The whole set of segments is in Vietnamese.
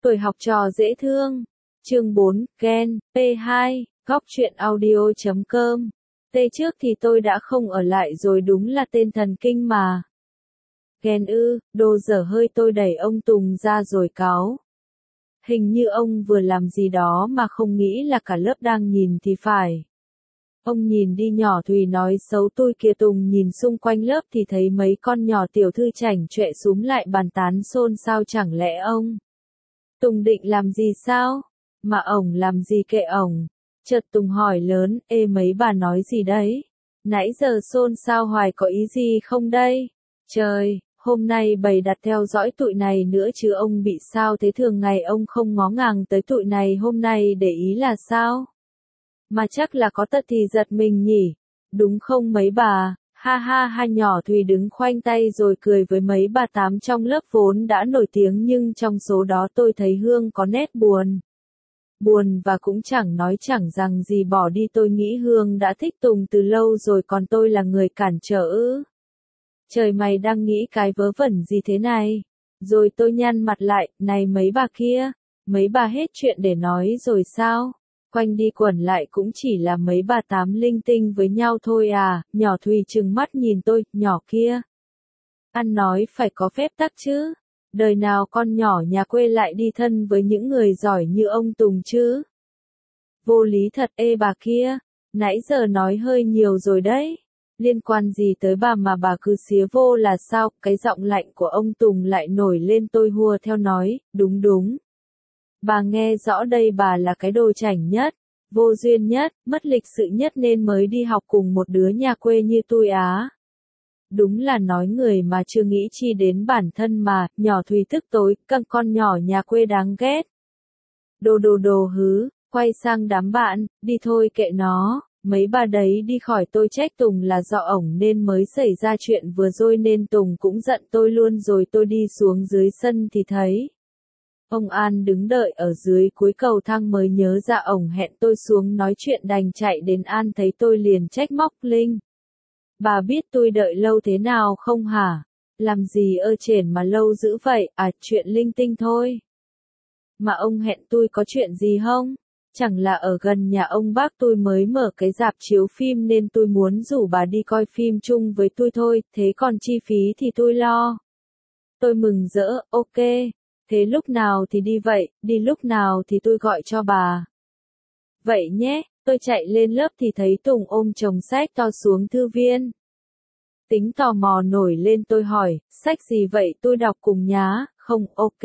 Tuổi học trò dễ thương. Chương 4, Gen, P2, Góc truyện audio.com. Trước thì tôi đã không ở lại rồi, đúng là tên thần kinh mà. Gen ư, đồ dở hơi, tôi đẩy ông Tùng ra rồi cáu. Hình như ông vừa làm gì đó mà không nghĩ là cả lớp đang nhìn thì phải. Ông nhìn đi, nhỏ Thùy nói xấu tôi kìa. Tùng nhìn xung quanh lớp thì thấy mấy con nhỏ tiểu thư chảnh chọe xúm lại bàn tán xôn xao. Chẳng lẽ ông Tùng định làm gì sao? Mà ổng làm gì kệ ổng. Chợt Tùng hỏi lớn, ê mấy bà nói gì đấy? Nãy giờ xôn xao hoài có ý gì không đây? Trời, hôm nay bày đặt theo dõi tụi này nữa chứ ông bị sao thế? Thường ngày ông không ngó ngàng tới tụi này, hôm nay để ý là sao? Mà chắc là có tật thì giật mình nhỉ? Đúng không mấy bà? Ha ha ha. Nhỏ Thùy đứng khoanh tay rồi cười với mấy bà tám trong lớp vốn đã nổi tiếng, nhưng trong số đó tôi thấy Hương có nét buồn. Buồn và cũng chẳng nói chẳng rằng gì, bỏ đi. Tôi nghĩ Hương đã thích Tùng từ lâu rồi, còn tôi là người cản trở ư? Trời, mày đang nghĩ cái vớ vẩn gì thế này? Rồi tôi nhăn mặt lại, này mấy bà kia, mấy bà hết chuyện để nói rồi sao? Quanh đi quẩn lại cũng chỉ là mấy bà tám linh tinh với nhau thôi à? Nhỏ Thùy trừng mắt nhìn tôi, nhỏ kia. Ăn nói phải có phép tắc chứ. Đời nào con nhỏ nhà quê lại đi thân với những người giỏi như ông Tùng chứ? Vô lý thật. Ê bà kia, nãy giờ nói hơi nhiều rồi đấy. Liên quan gì tới bà mà bà cứ xía vô là sao? Cái giọng lạnh của ông Tùng lại nổi lên. Tôi hùa theo nói, đúng đúng. Bà nghe rõ đây, bà là cái đồ chảnh nhất, vô duyên nhất, mất lịch sự nhất nên mới đi học cùng một đứa nhà quê như tôi á. Đúng là nói người mà chưa nghĩ chi đến bản thân mà. Nhỏ Thùy tức tối, căng con nhỏ nhà quê đáng ghét. Đồ hứ, quay sang đám bạn, đi thôi kệ nó, mấy bà đấy đi khỏi. Tôi trách Tùng là do ổng nên mới xảy ra chuyện vừa rồi, nên Tùng cũng giận tôi luôn rồi. Tôi đi xuống dưới sân thì thấy ông An đứng đợi ở dưới cuối cầu thang, mới nhớ ra ổng hẹn tôi xuống nói chuyện, đành chạy đến An, thấy tôi liền trách móc, Linh, bà biết tôi đợi lâu thế nào không hả? Làm gì ơ chển mà lâu dữ vậy? À, chuyện linh tinh thôi. Mà ông hẹn tôi có chuyện gì không? Chẳng là ở gần nhà ông bác tôi mới mở cái rạp chiếu phim nên tôi muốn rủ bà đi coi phim chung với tôi thôi, thế còn chi phí thì tôi lo. Tôi mừng rỡ, ok. Thế lúc nào thì đi vậy? Đi lúc nào thì tôi gọi cho bà. Vậy nhé. Tôi chạy lên lớp thì thấy Tùng ôm chồng sách to xuống thư viên. Tính tò mò nổi lên, tôi hỏi, sách gì vậy? Tôi đọc cùng nhá. Không, ok.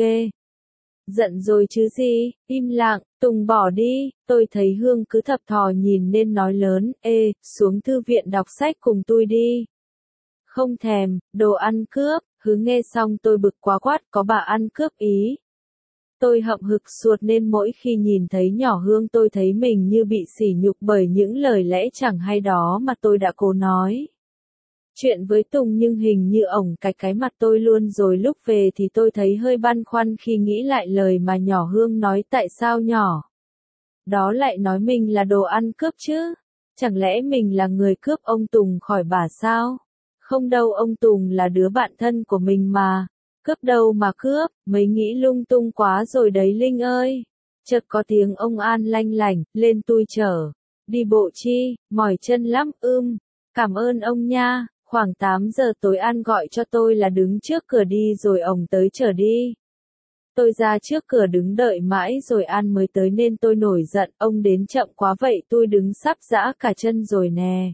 Giận rồi chứ gì? Im lặng. Tùng bỏ đi. Tôi thấy Hương cứ thập thò nhìn nên nói lớn, ê, xuống thư viện đọc sách cùng tôi đi. Không thèm. Đồ ăn cướp. Hứ. Nghe xong tôi bực quá quát, có bà ăn cướp ý. Tôi hậm hực suột nên mỗi khi nhìn thấy nhỏ Hương tôi thấy mình như bị sỉ nhục bởi những lời lẽ chẳng hay đó mà tôi đã cố nói chuyện với Tùng, nhưng hình như ổng cái mặt tôi luôn rồi. Lúc về thì tôi thấy hơi băn khoăn khi nghĩ lại lời mà nhỏ Hương nói. Tại sao nhỏ đó lại nói mình là đồ ăn cướp chứ? Chẳng lẽ mình là người cướp ông Tùng khỏi bà sao? Không đâu, ông Tùng là đứa bạn thân của mình mà. Cướp đâu mà cướp, mấy nghĩ lung tung quá rồi đấy Linh ơi. Chợt có tiếng ông An lanh lảnh, lên tôi chở. Đi bộ chi, mỏi chân lắm, cảm ơn ông nha. Khoảng 8 giờ tối An gọi cho tôi là đứng trước cửa đi rồi ổng tới chở đi. Tôi ra trước cửa đứng đợi mãi rồi An mới tới nên tôi nổi giận, ông đến chậm quá vậy, tôi đứng sắp giã cả chân rồi nè.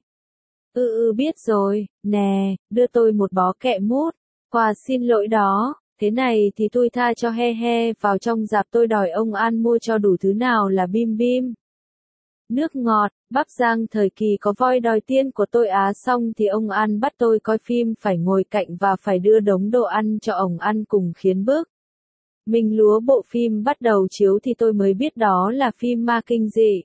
Biết rồi, nè, đưa tôi một bó kẹ mút. Quà xin lỗi đó, thế này thì tôi tha cho, he he. Vào trong rạp tôi đòi ông An mua cho đủ thứ, nào là bim bim, nước ngọt, bắp rang thời kỳ có voi đòi tiên của tôi á. Xong thì ông An bắt tôi coi phim, phải ngồi cạnh và phải đưa đống đồ ăn cho ổng ăn cùng, khiến bức mình lúa. Bộ phim bắt đầu chiếu thì tôi mới biết đó là phim ma kinh dị.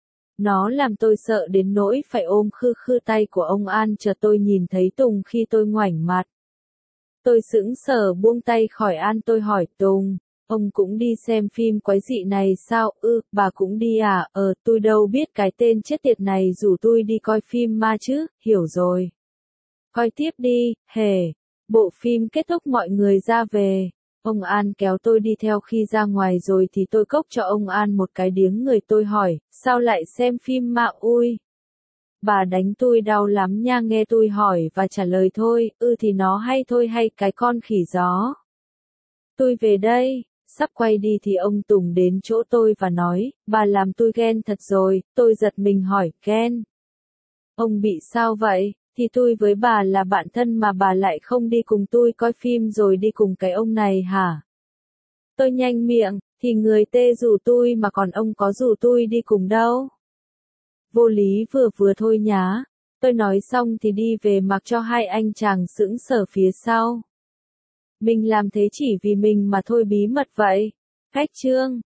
Nó làm tôi sợ đến nỗi phải ôm khư khư tay của ông An. Chợt tôi nhìn thấy Tùng khi tôi ngoảnh mặt. Tôi sững sờ buông tay khỏi An, tôi hỏi Tùng, ông cũng đi xem phim quái dị này sao? Bà cũng đi à? Tôi đâu biết cái tên chết tiệt này rủ tôi đi coi phim ma chứ, hiểu rồi. Coi tiếp đi, hề. Bộ phim kết thúc mọi người ra về. Ông An kéo tôi đi theo khi ra ngoài rồi thì tôi cốc cho ông An một cái điếng người, tôi hỏi, sao lại xem phim ma ui? Bà đánh tôi đau lắm nha, nghe tôi hỏi và trả lời thôi, thì nó hay thôi hay cái con khỉ gió. Tôi về đây, sắp quay đi thì ông Tùng đến chỗ tôi và nói, bà làm tôi ghen thật rồi, tôi giật mình hỏi, ghen? Ông bị sao vậy? Thì tôi với bà là bạn thân mà bà lại không đi cùng tôi coi phim rồi đi cùng cái ông này hả? Tôi nhanh miệng, thì người tê rủ tôi mà còn ông có rủ tôi đi cùng đâu. Vô lý vừa vừa thôi nhá. Tôi nói xong thì đi về mặc cho hai anh chàng sững sờ phía sau. Mình làm thế chỉ vì mình mà thôi, bí mật vậy. Khách trương.